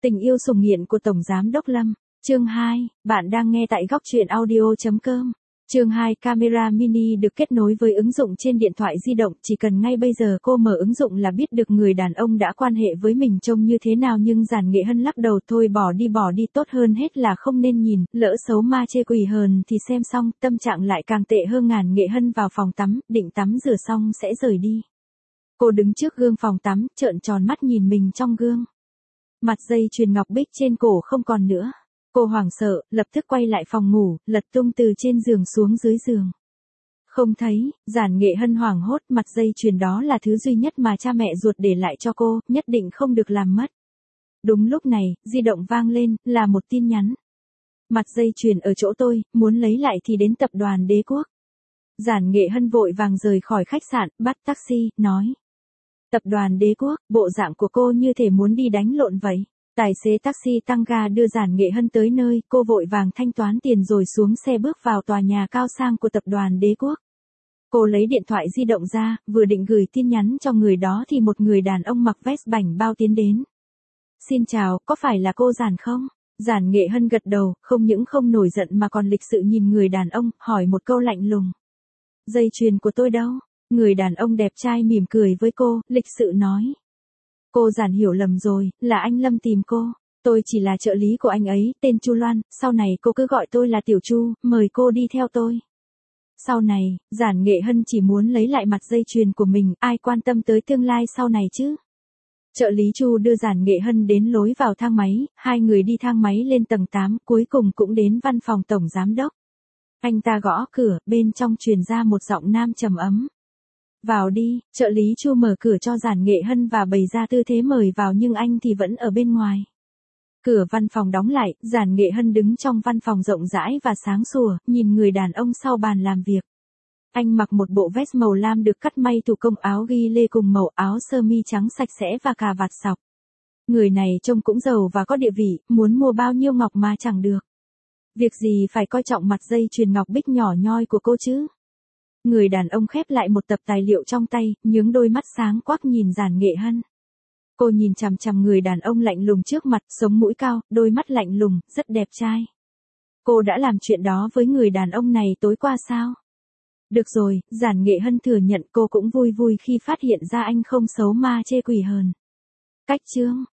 Tình yêu sủng nghiện của Tổng Giám Đốc Lâm. Chương 2, bạn đang nghe tại góc truyện audio.com. Chương 2, camera mini được kết nối với ứng dụng trên điện thoại di động, chỉ cần ngay bây giờ cô mở ứng dụng là biết được người đàn ông đã quan hệ với mình trông như thế nào, nhưng Giản Nghệ Hân lắc đầu, thôi bỏ đi, tốt hơn hết là không nên nhìn, lỡ xấu ma chê quỷ hờn thì xem xong, tâm trạng lại càng tệ hơn. Ngàn Nghệ Hân vào phòng tắm, định tắm rửa xong sẽ rời đi. Cô đứng trước gương phòng tắm, trợn tròn mắt nhìn mình trong gương. Mặt dây chuyền ngọc bích trên cổ không còn nữa. Cô hoảng sợ, lập tức quay lại phòng ngủ, lật tung từ trên giường xuống dưới giường. Không thấy. Giản Nghệ Hân hoảng hốt, mặt dây chuyền đó là thứ duy nhất mà cha mẹ ruột để lại cho cô, nhất định không được làm mất. Đúng lúc này, di động vang lên, là một tin nhắn. Mặt dây chuyền ở chỗ tôi, muốn lấy lại thì đến tập đoàn Đế Quốc. Giản Nghệ Hân vội vàng rời khỏi khách sạn, bắt taxi, nói. Tập đoàn Đế Quốc, bộ dạng của cô như thể muốn đi đánh lộn vậy. Tài xế taxi tăng ga đưa Giản Nghệ Hân tới nơi, cô vội vàng thanh toán tiền rồi xuống xe bước vào tòa nhà cao sang của tập đoàn Đế Quốc. Cô lấy điện thoại di động ra, vừa định gửi tin nhắn cho người đó thì một người đàn ông mặc vest bảnh bao tiến đến. Xin chào, có phải là cô Giản không? Giản Nghệ Hân gật đầu, không những không nổi giận mà còn lịch sự nhìn người đàn ông, hỏi một câu lạnh lùng. Dây chuyền của tôi đâu? Người đàn ông đẹp trai mỉm cười với cô, lịch sự nói. Cô Giản hiểu lầm rồi, là anh Lâm tìm cô. Tôi chỉ là trợ lý của anh ấy, tên Chu Loan, sau này cô cứ gọi tôi là Tiểu Chu, mời cô đi theo tôi. Sau này, Giản Nghệ Hân chỉ muốn lấy lại mặt dây chuyền của mình, ai quan tâm tới tương lai sau này chứ. Trợ lý Chu đưa Giản Nghệ Hân đến lối vào thang máy, hai người đi thang máy lên tầng 8, cuối cùng cũng đến văn phòng tổng giám đốc. Anh ta gõ cửa, bên trong truyền ra một giọng nam trầm ấm. Vào đi. Trợ lý Chu mở cửa cho Giản Nghệ Hân và bày ra tư thế mời vào, nhưng anh thì vẫn ở bên ngoài. Cửa văn phòng đóng lại, Giản Nghệ Hân đứng trong văn phòng rộng rãi và sáng sủa, nhìn người đàn ông sau bàn làm việc. Anh mặc một bộ vest màu lam được cắt may thủ công, áo ghi lê cùng màu áo sơ mi trắng sạch sẽ và cà vạt sọc. Người này trông cũng giàu và có địa vị, muốn mua bao nhiêu ngọc mà chẳng được. Việc gì phải coi trọng mặt dây chuyền ngọc bích nhỏ nhoi của cô chứ? Người đàn ông khép lại một tập tài liệu trong tay, nhướng đôi mắt sáng quắc nhìn Giản Nghệ Hân. Cô nhìn chằm chằm người đàn ông lạnh lùng trước mặt, sống mũi cao, đôi mắt lạnh lùng, rất đẹp trai. Cô đã làm chuyện đó với người đàn ông này tối qua sao? Được rồi, Giản Nghệ Hân thừa nhận cô cũng vui vui khi phát hiện ra anh không xấu ma chê quỷ hờn. Cách chương.